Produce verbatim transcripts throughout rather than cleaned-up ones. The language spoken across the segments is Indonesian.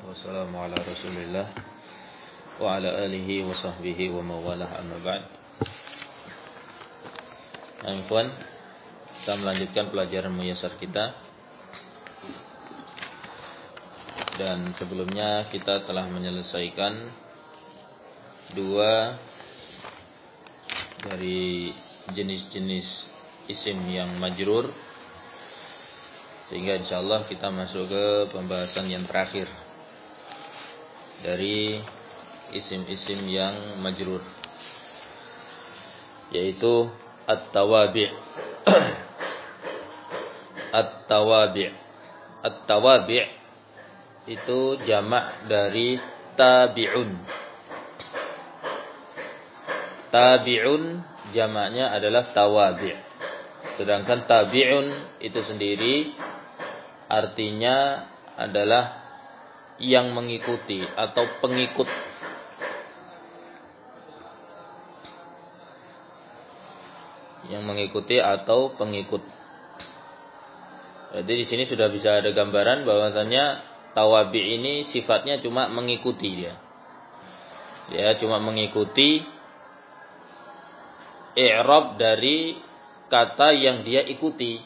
wassalamu ala rasulillah wa ala alihi wa sahbihi wa mawalah amma ba'd. Nah, ikhwan, kita melanjutkan pelajaran muyasar kita. Dan sebelumnya kita telah menyelesaikan dua dari jenis-jenis isim yang majrur, sehingga insyaallah kita masuk ke pembahasan yang terakhir dari isim-isim yang majrur, yaitu at-tawabi'. At-tawabi' At-tawabi' itu jamak dari tabi'un. Tabi'un jamaknya adalah tawabi'. Sedangkan tabi'un itu sendiri artinya adalah yang mengikuti atau pengikut. Yang mengikuti atau pengikut. Jadi di sini sudah bisa ada gambaran bahwasanya tawabi' ini sifatnya cuma mengikuti dia. Dia cuma mengikuti i'rab dari kata yang dia ikuti.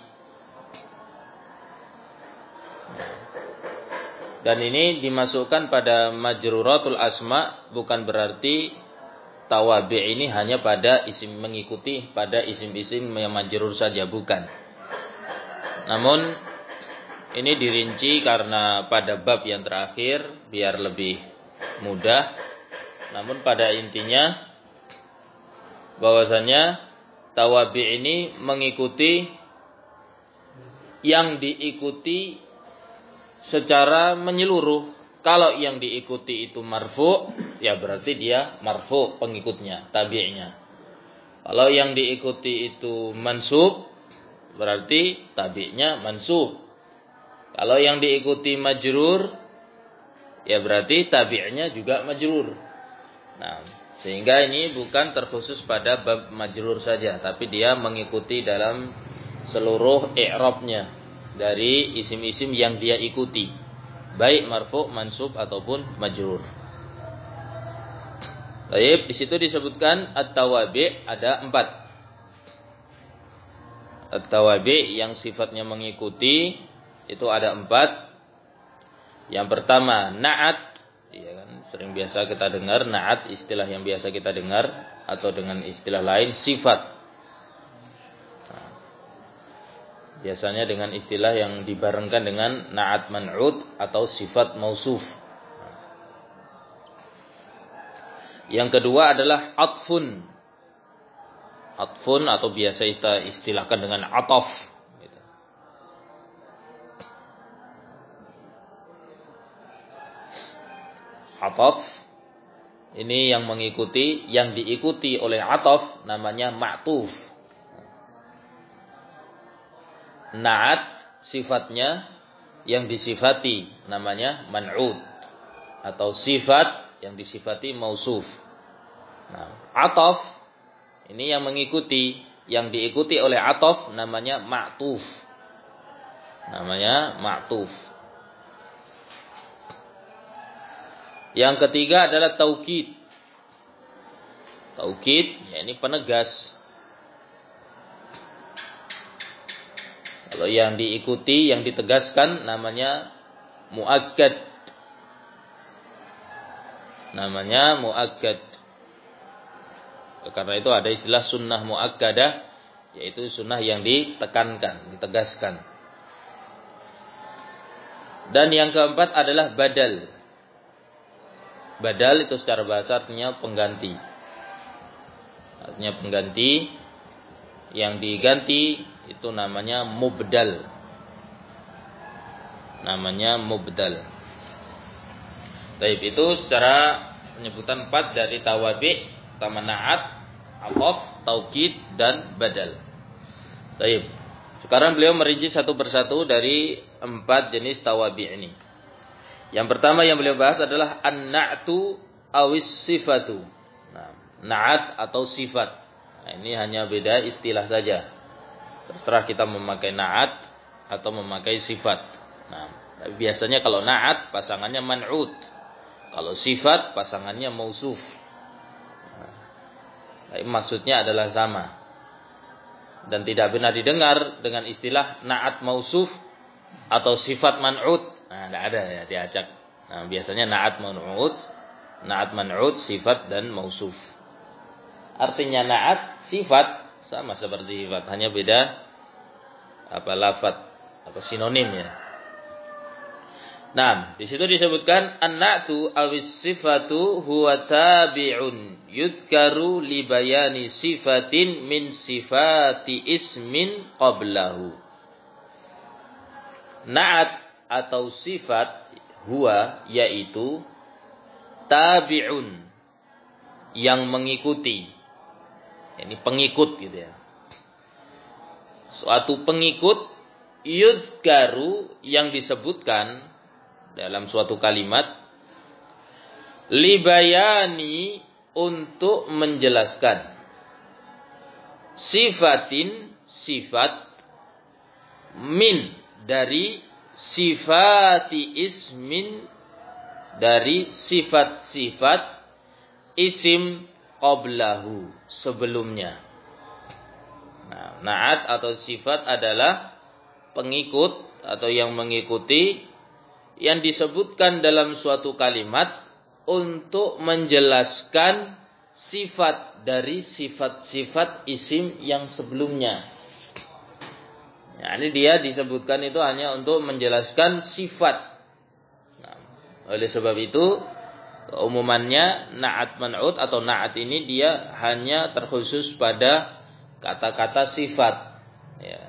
Dan ini dimasukkan pada majruratul asma, bukan berarti tawabi' ini hanya pada isim mengikuti, pada isim-isim yang majrur saja, bukan. Namun ini dirinci karena pada bab yang terakhir biar lebih mudah. Namun pada intinya bahwasanya tawabi' ini mengikuti yang diikuti secara menyeluruh. Kalau yang diikuti itu marfu', ya berarti dia marfu' pengikutnya, tabi'nya. Kalau yang diikuti itu mansub, berarti tabi'nya mansub. Kalau yang diikuti majrur, ya berarti tabi'nya juga majrur. Nah, sehingga ini bukan terkhusus pada bab majrur saja, tapi dia mengikuti dalam seluruh i'rabnya dari isim-isim yang dia ikuti, baik marfu', mansub ataupun majrur. Baik, di situ disebutkan at-tawabi' ada empat. At-tawabi' yang sifatnya mengikuti itu ada empat. Yang pertama na'at, ya kan, sering biasa kita dengar na'at, istilah yang biasa kita dengar, atau dengan istilah lain sifat. Biasanya dengan istilah yang dibarengkan dengan na'at man'ud atau sifat mausuf. Yang kedua adalah atfun. Atfun atau biasa istilahkan dengan ataf. Ataf ini yang mengikuti, yang diikuti oleh ataf namanya ma'tuf. Na'at sifatnya yang disifati namanya man'ud atau sifat yang disifati mausuf. Nah, ataf ini yang mengikuti, yang diikuti oleh ataf namanya ma'tuf. Namanya ma'tuf. Yang ketiga adalah taukid. Taukid, ya ini penegas. Kalau yang diikuti, yang ditegaskan namanya muakkad. Namanya muakkad. Karena itu ada istilah sunnah muakkadah, yaitu sunnah yang ditekankan, ditegaskan. Dan yang keempat adalah badal. Badal itu secara bahasa artinya pengganti. Artinya pengganti. Yang diganti itu namanya mubdal. Namanya mubdal. Baik, itu secara penyebutan empat dari tawabi', pertama na'at, ataf, taukid, dan badal. Baik. Sekarang beliau merinci satu persatu dari empat jenis tawabi' ini. Yang pertama yang beliau bahas adalah an-na'tu awis sifatu. Nah, na'at atau sifat. Nah, ini hanya beda istilah saja. Terserah kita memakai na'at atau memakai sifat. Nah, Biasanya kalau na'at pasangannya man'ut. Kalau sifat pasangannya mausuf. Nah, maksudnya adalah sama. Dan tidak pernah didengar dengan istilah na'at mausuf atau sifat man'ut. Nah, tidak ada ya diacak. Nah, biasanya na'at man'ut, na'at man'ut, sifat dan mausuf. Artinya na'at sifat sama seperti sifat, hanya beda apa lafaz atau sinonim ya. Nah, di situ disebutkan an-na'tu awis sifatu huwa tabi'un yudkaru li bayani sifatin min sifati ismin qablahu. Na'at atau sifat huwa yaitu tabi'un yang mengikuti. Ini pengikut gitu ya. Suatu pengikut yudkaru yang disebutkan dalam suatu kalimat libayani untuk menjelaskan sifatin sifat min dari sifati ismin dari sifat-sifat isim qablahu sebelumnya. Nah, na'at atau sifat adalah pengikut atau yang mengikuti yang disebutkan dalam suatu kalimat untuk menjelaskan sifat dari sifat-sifat isim yang sebelumnya. Nah, ini dia disebutkan itu hanya untuk menjelaskan sifat. Nah, oleh sebab itu keumumannya na'at man'ut atau na'at ini dia hanya terkhusus pada kata-kata sifat. Ya.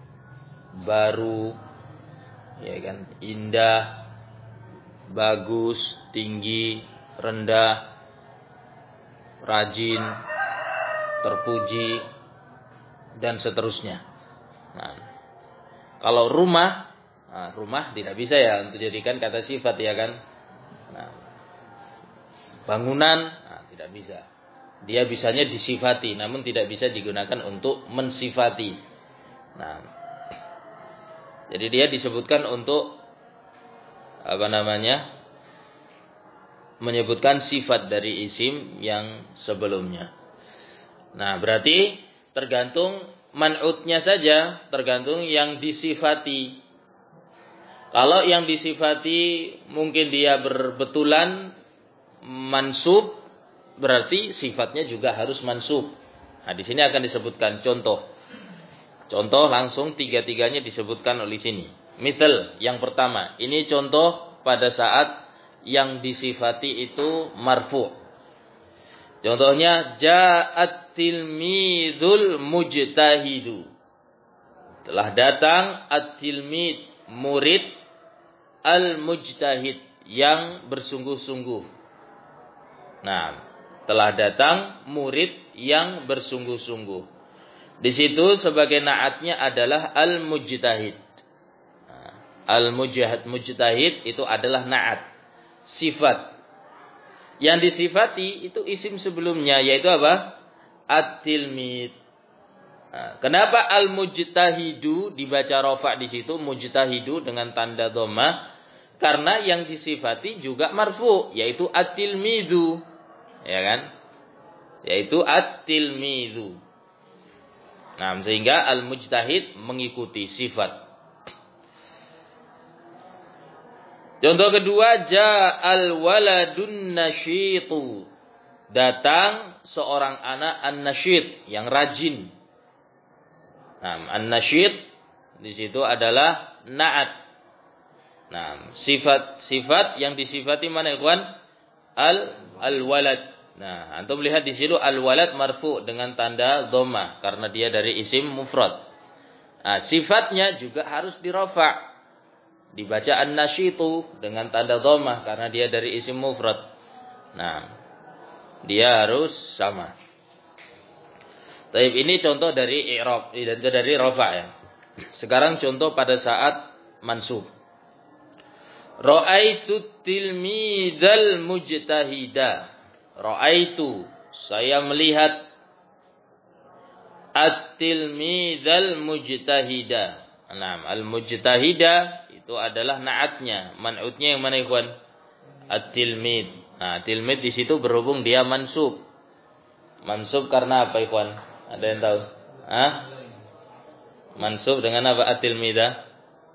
Baru, ya kan, indah, bagus, tinggi, rendah, rajin, terpuji, dan seterusnya. Nah, kalau rumah, nah, rumah tidak bisa ya untuk dijadikan kata sifat ya kan. Nah, bangunan, nah, tidak bisa. Dia bisanya disifati, namun tidak bisa digunakan untuk mensifati. Nah, jadi dia disebutkan untuk apa namanya? Menyebutkan sifat dari isim yang sebelumnya. Nah, berarti tergantung man'utnya saja, tergantung yang disifati. Kalau yang disifati mungkin dia berbetulan mansub, berarti sifatnya juga harus mansub. Nah, di sini akan disebutkan contoh. Contoh langsung tiga-tiganya disebutkan oleh sini. Misal yang pertama, ini contoh pada saat yang disifati itu marfu'. Contohnya ja'at tilmidul mujtahidu. Telah datang at-tilmid, murid al-mujtahid yang bersungguh-sungguh. Nah, telah datang murid yang bersungguh-sungguh. Di situ sebagai na'atnya adalah al-mujtahid. Nah, al-mujtahid mujtahid itu adalah na'at, sifat. Yang disifati itu isim sebelumnya, yaitu apa? At-tilmid. Nah, kenapa al-mujtahidu dibaca rafa' di situ, mujtahidu dengan tanda dhammah? Karena yang disifati juga marfu', yaitu at-tilmidu. Ya kan? Yaitu at-tilmidu. Nah, sehingga al-mujtahid mengikuti sifat. Contoh kedua, ja'al waladun nasyitu. Datang seorang anak an-nasyid yang rajin. Nah, an-nasyid di situ adalah na'at. Nah, sifat-sifat yang disifati mana ikhwan? Al al-walad. Nah, antum lihat di situ al-walad marfu dengan tanda dhammah karena dia dari isim mufrad. Nah, sifatnya juga harus dirafa'. Dibaca an-nasyitu dengan tanda dhammah karena dia dari isim mufrad. Nah, dia harus sama. Taib, ini contoh dari i'rab, dan dari rafa' ya. Sekarang contoh pada saat mansub. Ra'aitu tilmidal mujtahida. Ra'aitu, saya melihat at-tilmidal mujtahida. Nah, al-mujtahida itu adalah na'atnya. Man'utnya yang mana ikhwan? At-tilmid. Nah, tilmid di situ berhubung dia mansub. Mansub karena apa ikhwan? Ada yang tahu? Hah? Mansub dengan apa at-tilmidah?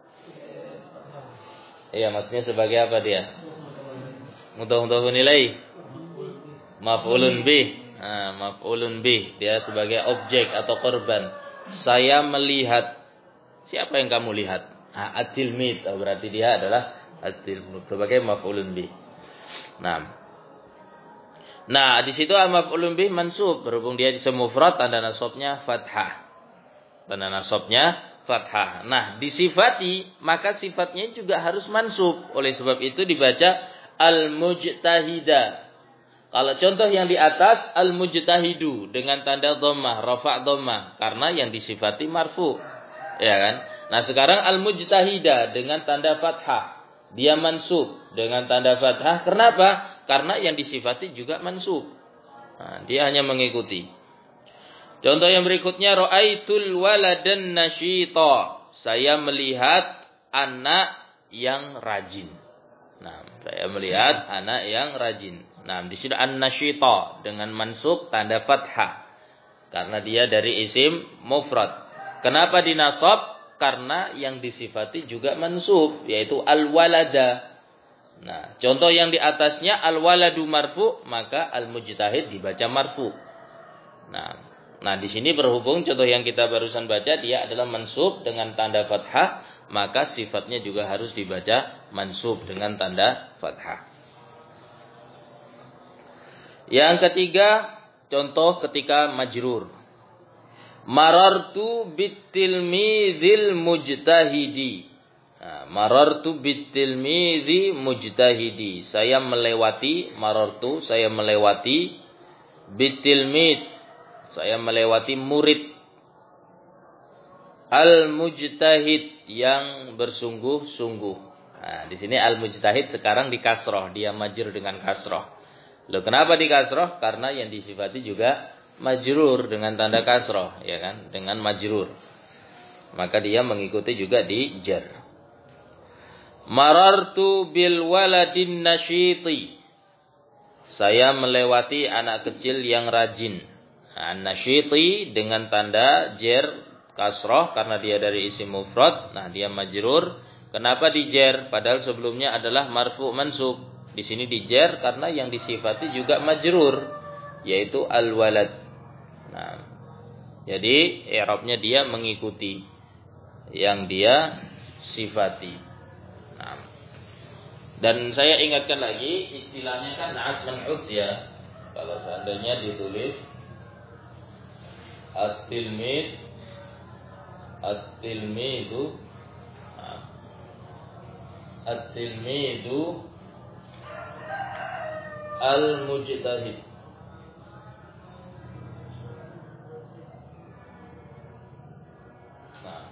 Iya, maksudnya sebagai apa dia? Mudhaf-mudhafun ilaih. Maf'ulun bih. Nah, maf'ulun bih. Dia sebagai objek atau korban. Saya melihat. Siapa yang kamu lihat? Ah, at-tilmid. Oh, berarti dia adalah at-tilmid sebagai maf'ulun bih. Nah. Nah, di situ al-maf'ulun bih mansub berhubung dia isim mufrad, tanda nasabnya fathah. Tanda nasabnya fathah. Nah, disifati, maka sifatnya juga harus mansub. Oleh sebab itu dibaca al-mujtahida. Kalau contoh yang di atas al-mujtahidu dengan tanda dhammah, rafa' dhammah, karena yang disifati marfu. Ya kan? Nah, sekarang al-mujtahida dengan tanda fathah. Dia mansub dengan tanda fathah. Kenapa? Karena yang disifati juga mansub. Nah, dia hanya mengikuti. Contoh yang berikutnya, ra'aitul waladan nasyita. Saya melihat anak yang rajin. Nah, saya melihat anak yang rajin. Nah, di sini an-nasyita dengan mansub tanda fathah. Karena dia dari isim mufrad. Kenapa dinasab? Karena yang disifati juga mansub, yaitu al-walada. Nah, contoh yang di atasnya al-waladu marfu, maka al-mujtahid dibaca marfu. Nah, Nah, di sini berhubung contoh yang kita barusan baca dia adalah mansub dengan tanda fathah, maka sifatnya juga harus dibaca mansub dengan tanda fathah. Yang ketiga, contoh ketika majrur. Marartu bitilmidhil mujtahidi. Nah, marartu bitilmidhi mujtahidi. Saya melewati, marartu, saya melewati bitilmid. Saya melewati murid al-mujtahid yang bersungguh-sungguh. Nah, di sini al-mujtahid sekarang di kasroh, dia majrur dengan kasroh. Loh, kenapa di kasroh? Karena yang disifati juga majrur dengan tanda kasroh, ya kan? Dengan majrur. Maka dia mengikuti juga di jar. Marartu bil waladin nasyiti. Saya melewati anak kecil yang rajin. An-nasyiti dengan tanda jar kasroh karena dia dari isim mufrad. Nah, dia majrur. Kenapa di jar? Padahal sebelumnya adalah marfu mansub. Di sini di jar karena yang disifati juga majrur, yaitu al-walad. Nah, jadi i'rabnya dia mengikuti yang dia sifati. Nah, dan saya ingatkan lagi istilahnya kan na'at man'ut ya. Kalau seandainya ditulis at-tilmid at-tilmidu at-tilmidu al-mujtahid. Nah,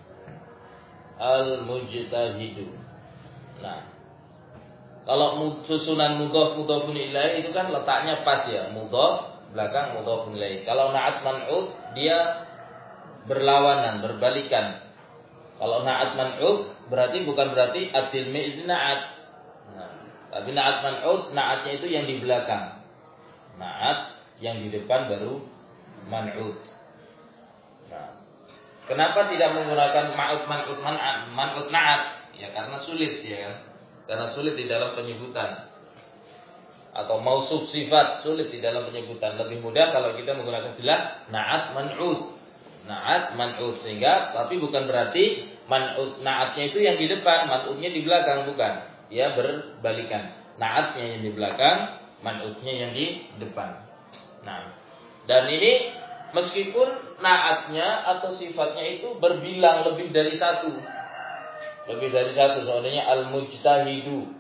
al-mujtahidu. Nah, kalau susunan mudhaf mudhafun ilaih itu kan letaknya pas ya, mudhaf belakang mudhafun ilaih. Kalau na'at man'ut dia berlawanan, berbalikan. Kalau na'at man'ut berarti bukan berarti at-tilmid na'at. Nah, tapi na'at man'ut na'atnya itu yang di belakang. Na'at yang di depan baru man'ut. Nah, kenapa tidak menggunakan ma'ut man'ut man'at, man'ut na'at? Ya karena sulit ya kan. Karena sulit di dalam penyebutan. Atau mausuf sifat sulit di dalam penyebutan. Lebih mudah kalau kita menggunakan istilah na'at man'ud. Na'at man'ud, sehingga tapi bukan berarti man'ud na'atnya itu yang di depan, man'udnya di belakang, bukan. Ya berbalikan. Na'atnya yang di belakang, man'udnya yang di depan. Nah, dan ini meskipun na'atnya atau sifatnya itu berbilang lebih dari satu. Lebih dari satu, soalnya al-mujtahidu,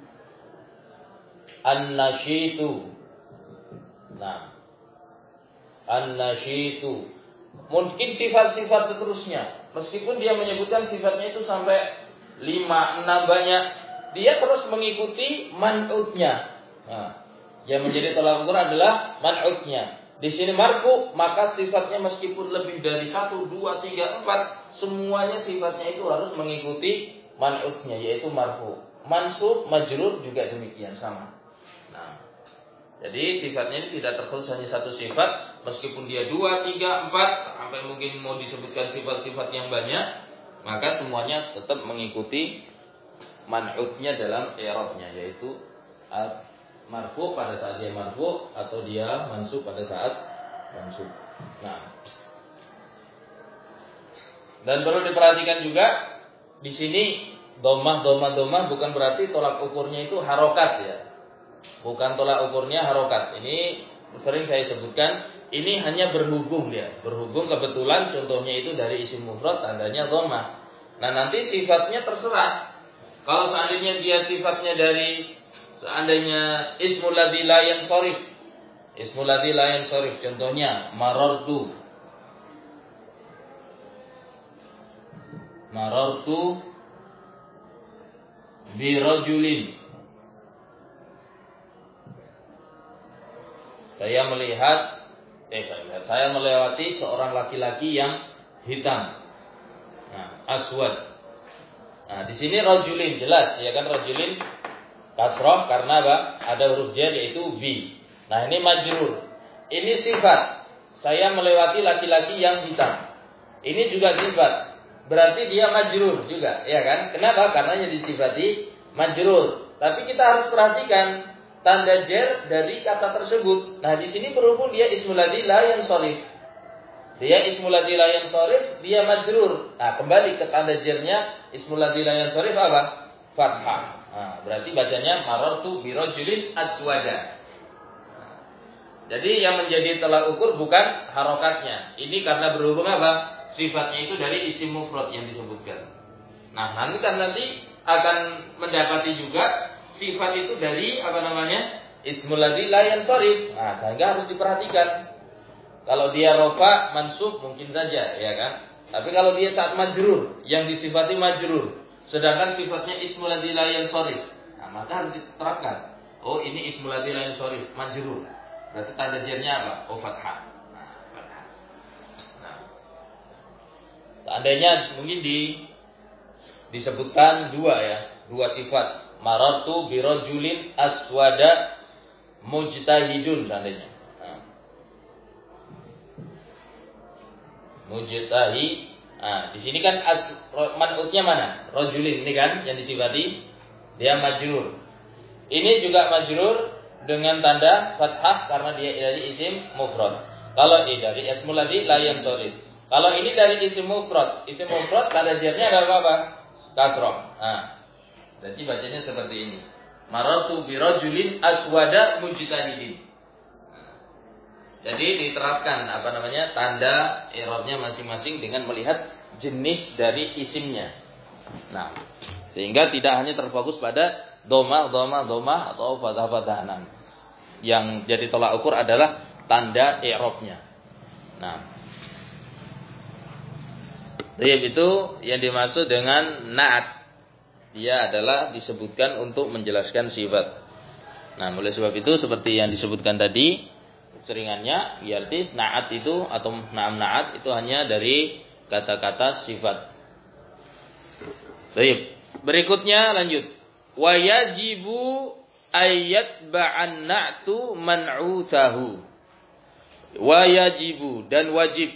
an-nasyitu. Nah, an-nasyitu. Mungkin sifat-sifat seterusnya. Meskipun dia menyebutkan sifatnya itu sampai lima, enam banyak, dia terus mengikuti man'utnya. Nah, yang menjadi tolak ukur adalah man'utnya. Di sini marfu, maka sifatnya meskipun lebih dari satu, dua, tiga, empat, semuanya sifatnya itu harus mengikuti man'utnya yaitu marfu. Mansub, majrur juga demikian sama. Nah, jadi sifatnya ini tidak terkhusus hanya satu sifat, meskipun dia dua, tiga, empat, sampai mungkin mau disebutkan sifat-sifat yang banyak, maka semuanya tetap mengikuti man'utnya dalam i'rabnya, yaitu marfu pada saat dia marfu atau dia mansub pada saat mansub. Nah, dan perlu diperhatikan juga di sini domah domah domah bukan berarti tolak ukurnya itu harokat ya, bukan tolak ukurnya harokat. Ini sering saya sebutkan, ini hanya berhubung dia, berhubung kebetulan contohnya itu dari isim mufrad tandanya domah. Nah nanti sifatnya terserah. Kalau seandainya dia sifatnya dari seandainya ismul ladzi la yansharif, ismul ladzi la yansharif, contohnya marartu, marartu bi rajulin, saya melihat eh saya melihat saya melewati seorang laki-laki yang hitam. Nah, aswad. Nah, di sini rajulin jelas ya kan, rajulin kasroh karena apa? Ada huruf jar yaitu bi. Nah, ini majrur. Ini sifat. Saya melewati laki-laki yang hitam. Ini juga sifat. Berarti dia majrur juga, ya kan? Kenapa? Karena yang disifati majrur. Tapi kita harus perhatikan tanda jar dari kata tersebut. Nah, di sini berhubung dia ismul ladzi la yansharif. Dia ismul ladzi la yansharif, dia majrur. Nah, kembali ke tanda jarnya ismul ladzi la yansharif apa? Fathah. Nah, berarti bacanya marartu bi rajulin aswada. Jadi yang menjadi tolak ukur bukan harokatnya. Ini karena berhubung apa? Sifatnya itu dari isim mufrad yang disebutkan. Nah, nanti kan nanti akan mendapati juga sifat itu dari apa namanya? Ismul ladzi la yansharif. Nah, sehingga harus diperhatikan. Kalau dia rofa mansub mungkin saja, ya kan? Tapi kalau dia saat majrur, yang disifati majrur, sedangkan sifatnya ismul ladzi la yansharif, nah, maka harus diterapkan. Oh, ini ismul ladzi la yansharif, majrur. Berarti tanda jarnya apa? Oh, fathah. Nah, fathah. Nah, seandainya mungkin di disebutkan dua ya, dua sifat. Marartu bi rajulin aswada mujtahidun seandainya. Nah. Mujtahid. Nah, di sini kan as man'utnya mana? Rajulin ini kan yang disifati dia majrur. Ini juga majrur dengan tanda fathah karena dia dari isim mufrad. Kalau ini dari ismul ladzi la yansharif. Kalau ini dari isim mufrad, isim mufrad tanda jarnya ada apa? Kasrah. Nah, berarti bacanya seperti ini. Marartu bi rajulin aswada mujtahidin. Nah, jadi diterapkan apa namanya? Tanda i'rabnya masing-masing dengan melihat jenis dari isimnya. Nah, sehingga tidak hanya terfokus pada dhamma, dhamma, dhamma atau fathah-fathah. Nah, yang jadi tolak ukur adalah tanda i'rabnya. Nah, Rib itu yang dimaksud dengan na'at. Dia adalah disebutkan untuk menjelaskan sifat. Nah, oleh sebab itu seperti yang disebutkan tadi, seringannya berarti na'at itu atau na'am na'at itu hanya dari kata-kata sifat. Rib. Berikutnya lanjut. Wa yajibu ayyatba'an na'tu man'utahu. Wa yajibu dan wajib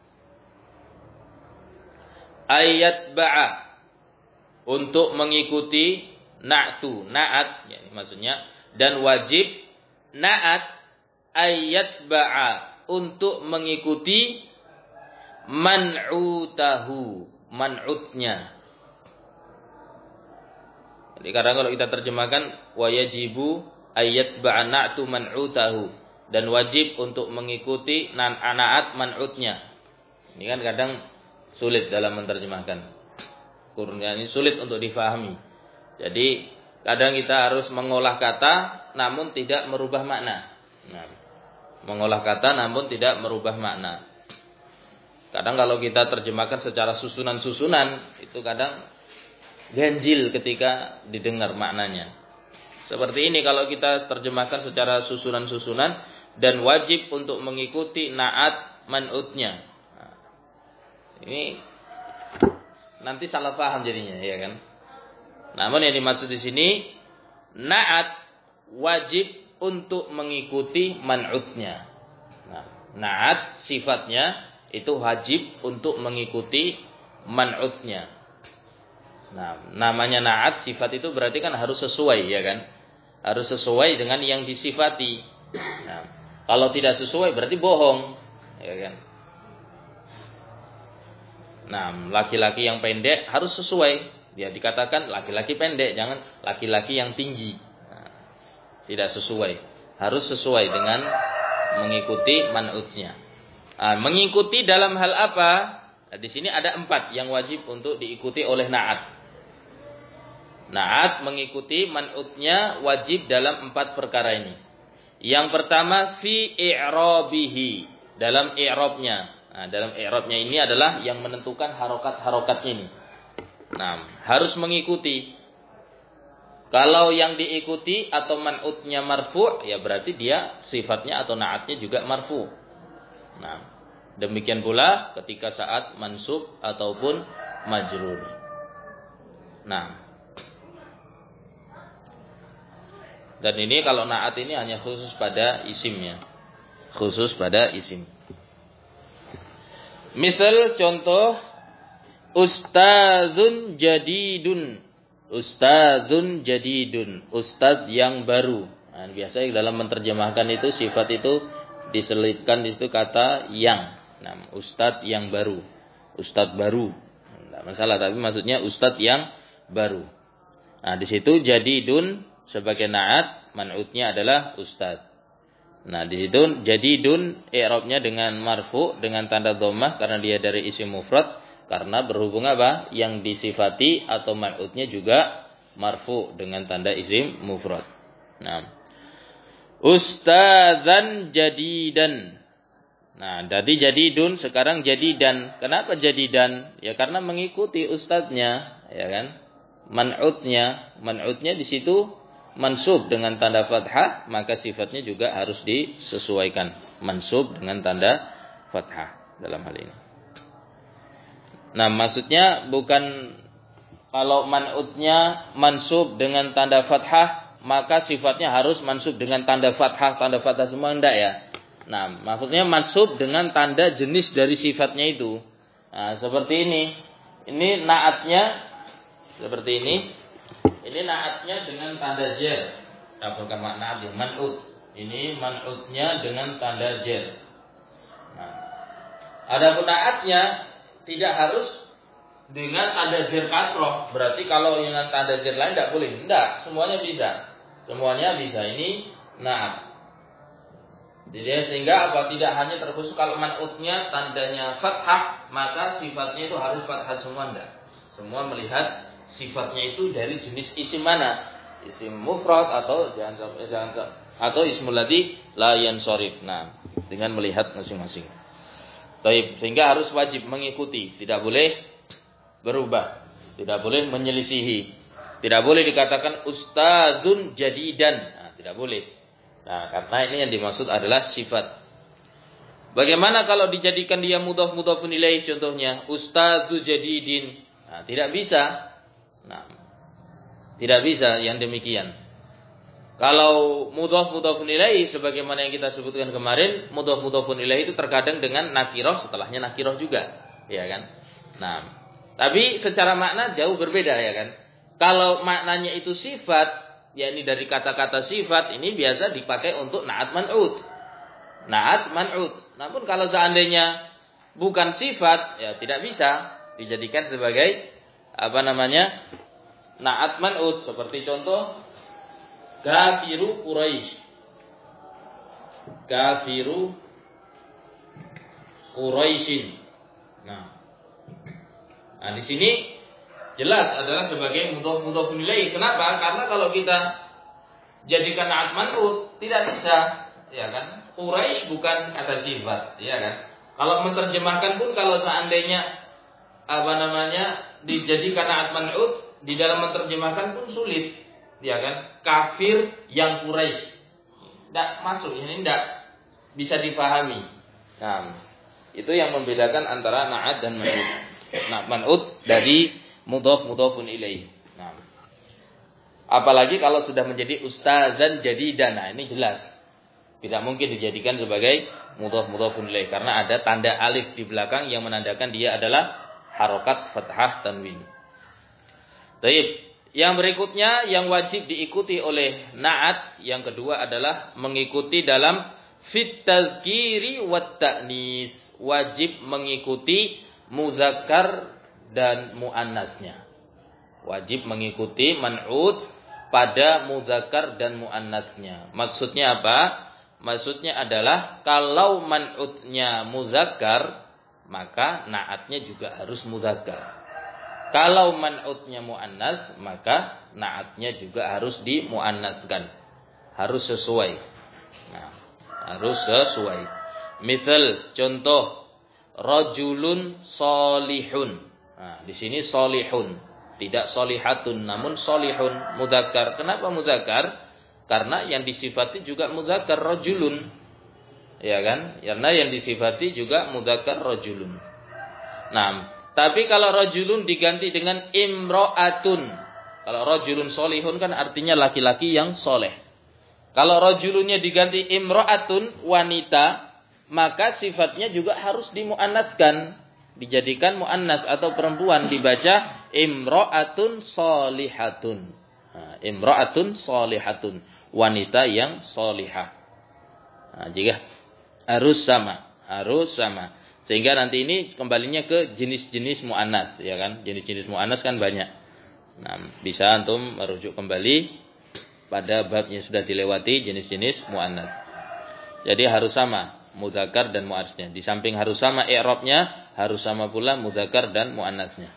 ayyatba'a untuk mengikuti na'tu, na'at yani maksudnya, dan wajib na'at ayyatba'a untuk mengikuti man'utahu, man'utnya. Jadi kadang kalau kita terjemahkan wa yajibu ayyatba'a na'tu man'utahu, dan wajib untuk mengikuti na'at man'utnya. Ini kan kadang sulit dalam menerjemahkan. Kurnia ini sulit untuk difahami. Jadi kadang kita harus mengolah kata namun tidak merubah makna. Nah, mengolah kata namun tidak merubah makna. Kadang kalau kita terjemahkan secara susunan-susunan itu kadang ganjil ketika didengar maknanya. Seperti ini kalau kita terjemahkan secara susunan-susunan dan wajib untuk mengikuti na'at man'utnya. Nah, ini nanti salah paham jadinya, ya kan? Namun yang dimaksud di sini na'at wajib untuk mengikuti man'utnya. Nah, na'at sifatnya itu wajib untuk mengikuti man'utnya. Nah, namanya na'at sifat itu berarti kan harus sesuai, ya kan? Harus sesuai dengan yang disifati. Nah, kalau tidak sesuai berarti bohong, ya kan? Nah, laki-laki yang pendek harus sesuai. Dia dikatakan laki-laki pendek, jangan laki-laki yang tinggi. Nah, tidak sesuai. Harus sesuai dengan mengikuti man'utnya. Nah, mengikuti dalam hal apa? Nah, di sini ada empat yang wajib untuk diikuti oleh na'at. Na'at mengikuti man'utnya wajib dalam empat perkara ini. Yang pertama fi i'rabihi, dalam i'rabnya. Nah, dalam i'rabnya ini adalah yang menentukan harokat-harokatnya ini. Nah, harus mengikuti. Kalau yang diikuti atau man'utnya marfu', ya berarti dia sifatnya atau na'atnya juga marfu'. Nah, demikian pula ketika saat mansub ataupun majrur. Nah, dan ini kalau na'at ini hanya khusus pada isimnya. Khusus pada isim. Misal contoh ustadzun jadidun. Ustadzun jadidun. Ustadz yang baru. Nah, biasanya dalam menerjemahkan itu sifat itu diselipkan itu kata yang. Nah, ustadz yang baru. Ustadz baru. Tidak masalah, tapi maksudnya ustadz yang baru. Nah, di situ jadidun sebagai na'at, man'utnya adalah ustadz. Nah, di situ jadidun i'rabnya dengan marfu dengan tanda dhammah karena dia dari isim mufrad. Karena berhubung apa? Yang disifati atau man'utnya juga marfu dengan tanda isim mufrad. Nah, ustadzan jadidan. Nah, jadi jadidun sekarang jadidan. Kenapa jadidan? Ya karena mengikuti ustadznya, ya kan? Man'utnya, man'utnya di situ mansub dengan tanda fathah, maka sifatnya juga harus disesuaikan. Mansub dengan tanda fathah dalam hal ini. Nah, maksudnya bukan kalau man'utnya mansub dengan tanda fathah, maka sifatnya harus mansub dengan tanda fathah, tanda fathah semua, enggak ya. Nah, maksudnya mansub dengan tanda jenis dari sifatnya itu. Nah, seperti ini. Ini na'atnya seperti ini. Ini na'atnya dengan tanda jar. Nah, bukan makna yang man'ut. Ini man'utnya dengan tanda jar. Nah, adapun na'atnya tidak harus dengan tanda jar kasroh. Berarti kalau dengan tanda jar lain tidak boleh. Tidak, semuanya bisa. Semuanya bisa. Ini na'at. Jadi sehingga apa? Tidak hanya terkhusus kalau man'utnya tandanya fathah, maka sifatnya itu harus fathah semua. Tidak. Semua melihat sifatnya itu dari jenis isim mana? Isim mufrad atau jangan jangan atau ismul ladzi la yansharif. Nah, dengan melihat masing-masing. Baik, sehingga harus wajib mengikuti, tidak boleh berubah, tidak boleh menyelisihi. Tidak boleh dikatakan ustadzun jadidan. Nah, tidak boleh. Nah, karena ini yang dimaksud adalah sifat. Bagaimana kalau dijadikan dia mudhaf mudhafun ilaih contohnya ustadzu jadidin? Nah, tidak bisa. Nah, tidak bisa yang demikian. Kalau mudhaf mudhafun ilaih sebagaimana yang kita sebutkan kemarin, mudhaf mudhafun ilaih itu terkadang dengan nakirah, setelahnya nakirah juga, ya kan? Nah, tapi secara makna jauh berbeda, ya kan? Kalau maknanya itu sifat, yakni dari kata-kata sifat ini biasa dipakai untuk na'at man'ut. Na'at man'ut. Namun kalau seandainya bukan sifat, ya tidak bisa dijadikan sebagai apa namanya? Na'at man'ut. Seperti contoh kafiru Quraisy. Kafiru Quraisyin. Nah. Nah, di sini jelas adalah sebagai mudhaf mudhafun ilaih. Kenapa? Karena kalau kita jadikan na'at man'ut tidak bisa, ya kan? Quraisy bukan kata sifat, ya kan? Kalau menerjemahkan pun kalau seandainya apa namanya dijadikan na'at man'ut di dalam menerjemahkan pun sulit, ya kan? Kafir yang Quraisy tidak masuk, ini tidak bisa difahami. Nah, itu yang membedakan antara na'at dan man'ut. Nah, man'ut dari mudhaf mudhafun ilaih. Nah, Apalagi kalau sudah menjadi ustadzan jadidan. Nah, ini jelas. Tidak mungkin dijadikan sebagai mudhaf mudhafun ilaih karena ada tanda alif di belakang yang menandakan dia adalah harokat fathah tanwin. Baik. Yang berikutnya yang wajib diikuti oleh na'at yang kedua adalah mengikuti dalam fit tazkiri wat ta'nis. Wajib mengikuti muzakkar dan muannasnya. Wajib mengikuti man'ut pada muzakkar dan muannasnya. Maksudnya apa? Maksudnya adalah kalau man'utnya muzakkar, maka na'atnya juga harus muzakkar. Kalau man'utnya muannas, maka na'atnya juga harus dimuannaskan. Harus sesuai. Nah, harus sesuai. Misal contoh rajulun solihun. Nah, di sini solihun, tidak solihatun namun solihun mudzakkar. Kenapa mudzakkar? Karena yang disifati juga mudzakkar rajulun. Ya kan? Karena yang disifati juga mudzakkar rajulun. Nah, tapi kalau rajulun diganti dengan imro'atun. Kalau rajulun solihun kan artinya laki-laki yang soleh. Kalau rajulunnya diganti imro'atun, wanita, maka sifatnya juga harus dimuannaskan. Dijadikan muannas atau perempuan, dibaca imro'atun solihatun. Nah, imro'atun solihatun. Wanita yang solihah. Nah, jika harus sama. Harus sama. Sehingga nanti ini kembalinya ke jenis-jenis mu'annas, ya kan? Jenis-jenis mu'annas kan banyak. Nah, bisa antum merujuk kembali pada bab yang sudah dilewati jenis-jenis mu'annas. Jadi harus sama mudzakkar dan muannasnya. Di samping harus sama i'rabnya, harus sama pula mudzakkar dan muannasnya.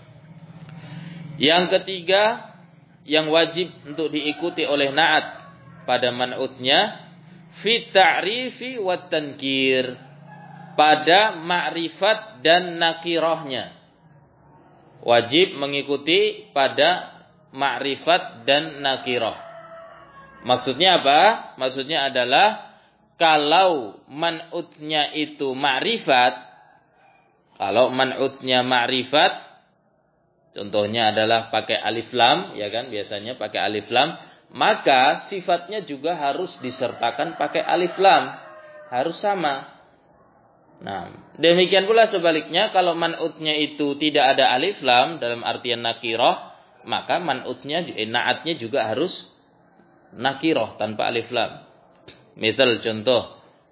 Yang ketiga yang wajib untuk diikuti oleh na'at pada man'utnya fi ta'rifi wat tankir. Pada ma'rifat dan nakirahnya. Wajib mengikuti pada ma'rifat dan nakirah. Maksudnya apa? Maksudnya adalah kalau man'utnya itu ma'rifat, kalau man'utnya ma'rifat, contohnya adalah pakai alif lam, ya kan? Biasanya pakai alif lam, maka sifatnya juga harus disertakan pakai alif lam. Harus sama. Nah, demikian pula sebaliknya kalau man'utnya itu tidak ada alif lam dalam artian nakirah, maka man'utnya eh, na'atnya juga harus nakirah tanpa alif lam. Misal contoh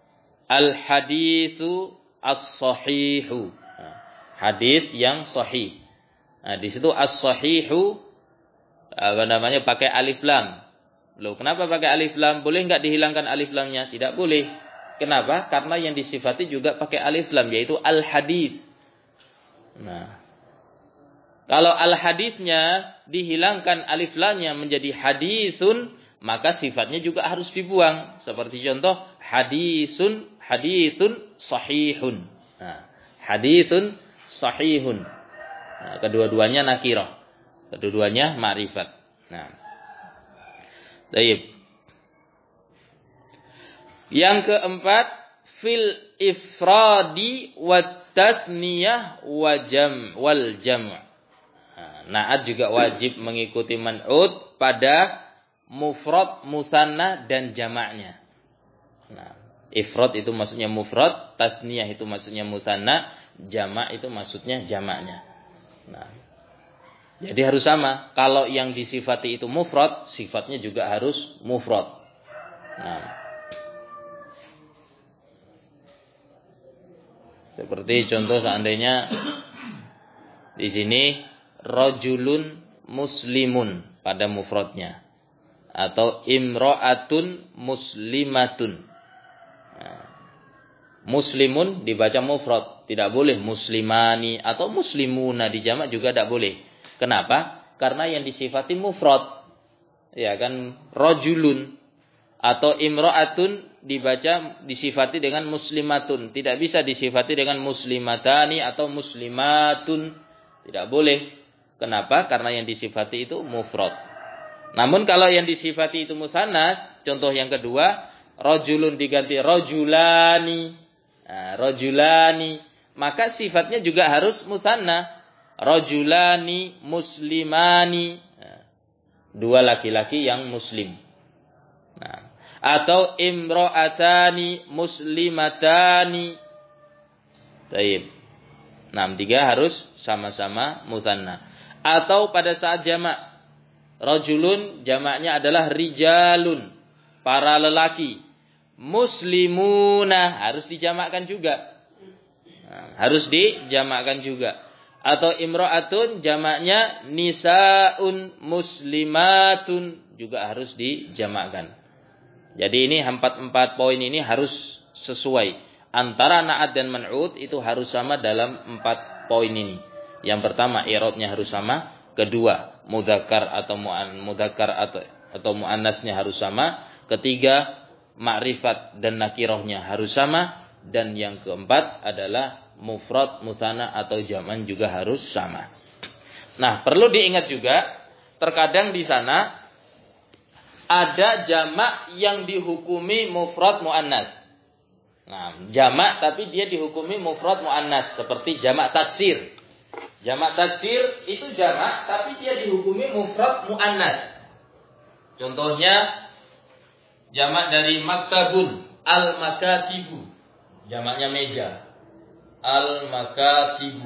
al-haditsu as-sahihu. Nah, hadits yang sahih. Nah, di situ as-sahihu apa namanya pakai alif lam. Loh, kenapa pakai alif lam? Boleh enggak dihilangkan alif lamnya? Tidak boleh. Kenapa? Karena yang disifati juga pakai alif lam, yaitu al-hadits. Nah, kalau al-haditsnya dihilangkan alif lamnya menjadi haditsun, maka sifatnya juga harus dibuang. Seperti contoh hadisun, haditsun sahihun. Nah, haditsun sahihun. Nah, kedua-duanya nakirah. Kedua-duanya ma'rifat. Nah, baik. Yang keempat, fil ifradi wat tatniyah wa jam' wal jam'. Na'at juga wajib mengikuti man'ut pada mufrad, musanna dan jamaknya. Nah, ifrad itu maksudnya mufrad, tasniyah itu maksudnya musanna, jamak itu maksudnya jamaknya. Nah, jadi harus sama. Kalau yang disifati itu mufrad, sifatnya juga harus mufrad. Nah, seperti contoh seandainya di sini rajulun muslimun pada mufradnya atau imra'atun muslimatun. Nah, muslimun dibaca mufrad, tidak boleh muslimani atau muslimuna di jamak juga tidak boleh. Kenapa? Karena yang disifati mufrad. Ya kan, rajulun atau imra'atun dibaca disifati dengan muslimatun, tidak bisa disifati dengan muslimatani atau muslimatun, tidak boleh. Kenapa? Karena yang disifati itu mufrad. Namun kalau yang disifati itu musannas, contoh yang kedua, rajulun diganti rajulani, nah, rajulani, maka sifatnya juga harus musanna, rajulani muslimani. Nah, dua laki-laki yang muslim. Nah, atau imra'atani muslimatani. Taib. Nah, tiga harus sama-sama mutsanna. Atau pada saat jamak, rajulun jamaknya adalah rijalun, para lelaki. Muslimuna harus dijamakkan juga. Nah, harus dijamakkan juga. Atau imra'atun jamaknya nisaun muslimatun juga harus dijamakkan. Jadi ini empat-empat poin ini harus sesuai. Antara na'at dan man'ut itu harus sama dalam empat poin ini. Yang pertama i'rabnya harus sama, kedua mudzakkar atau mu'an mudzakkar atau atau muannasnya harus sama, ketiga ma'rifat dan nakirahnya harus sama, dan yang keempat adalah mufrad, mutsanna atau jaman juga harus sama. Nah, perlu diingat juga terkadang di sana ada jamak yang dihukumi mufrad muannas. Nah, jamak tapi dia dihukumi mufrad muannas seperti jamak taksir. Jamak taksir itu jamak tapi dia dihukumi mufrad muannas. Contohnya jamak dari maktabun, al-makatibu. Jamaknya meja. Al-makatibu.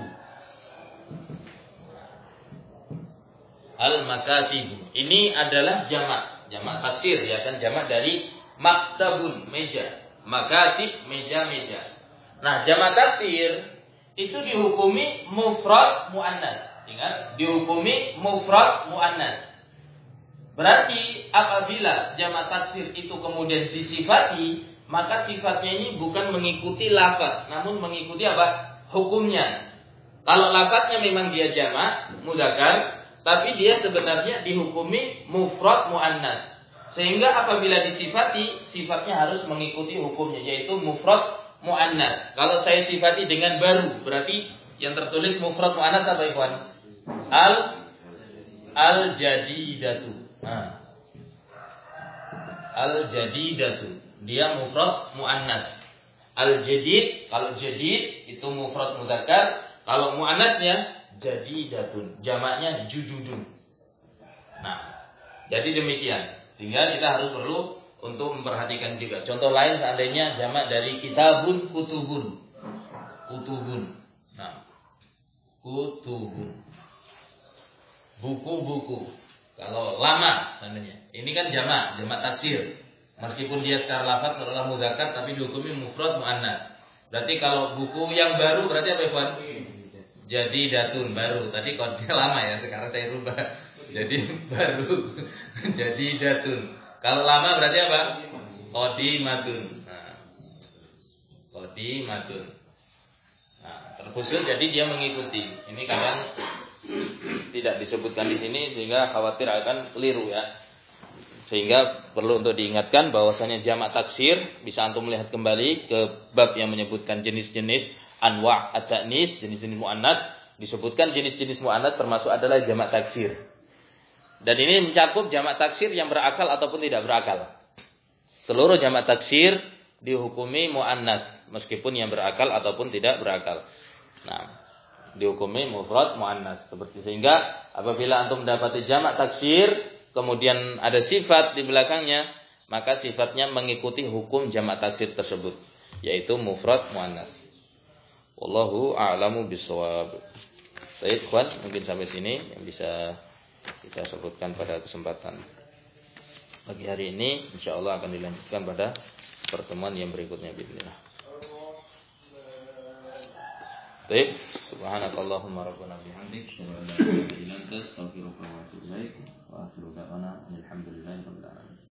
Al-makatibu. Ini adalah jamak, jamak taksir ya kan, jamak dari maktabun, meja. Makatib, meja-meja. Nah, jamak taksir itu dihukumi mufrad muannas. Ingat, dihukumi mufrad muannas. Berarti apabila jamak taksir itu kemudian disifati, maka sifatnya ini bukan mengikuti lafaz, namun mengikuti apa? Hukumnya. Kalau lafaznya memang dia jamak mudzakkar, tapi dia sebenarnya dihukumi mufrad muannas. Sehingga apabila disifati, sifatnya harus mengikuti hukumnya, yaitu mufrad muannas. Kalau saya sifati dengan baru, berarti yang tertulis mufrad muannas apa ikhwan? Al al-jadidatu. Nah. Al-jadidatu. Dia mufrad muannas. Al-jadid, kalau jadid itu mufrad mudzakkar, kalau muannasnya jadidatun, jamaknya jujudun. Nah, jadi demikian. Sehingga kita harus perlu untuk memperhatikan juga. Contoh lain seandainya jamak dari kitabun, kutubun. Kutubun. Nah, kutubun. Buku-buku. Kalau lama seandainya. Ini kan jamak, jamak taksir. Meskipun dia secara lafaz adalah mudzakkar tapi dihukumi mufrad muannas. Berarti kalau buku yang baru berarti apa ikhwan? Jadi datun baru. Tadi kodenya lama ya, sekarang saya rubah. Jadi baru. Jadi datun. Kalau lama berarti apa? Qadimatun. Nah. Qadimatun. Nah, terkhusus jadi dia mengikuti. Ini kadang tidak disebutkan di sini sehingga khawatir akan keliru ya. Sehingga perlu untuk diingatkan bahwasanya jamak taksir bisa antum melihat kembali ke bab yang menyebutkan jenis-jenis anwa' at-ta'nis, jenis-jenis muannats, disebutkan jenis-jenis muannats termasuk adalah jamak taksir. Dan ini mencakup jamak taksir yang berakal ataupun tidak berakal. Seluruh jamak taksir dihukumi muannats meskipun yang berakal ataupun tidak berakal. Nah, dihukumi mufrad muannats seperti sehingga apabila antum mendapati jamak taksir kemudian ada sifat di belakangnya, maka sifatnya mengikuti hukum jamak taksir tersebut, yaitu mufrad muannats. Wallahu a'lamu bishawab. Baik, ikhwan, mungkin sampai sini yang bisa kita sebutkan pada kesempatan pagi hari ini. Insyaallah akan dilanjutkan pada pertemuan yang berikutnya bismillah. Baik, subhanakallahumma rabbana bihamdik, asyhadu an la ilaha illa anta, astaghfiruka wa atubu ilaik. Wa akhiru da'wana alhamdulillahi rabbil alamin.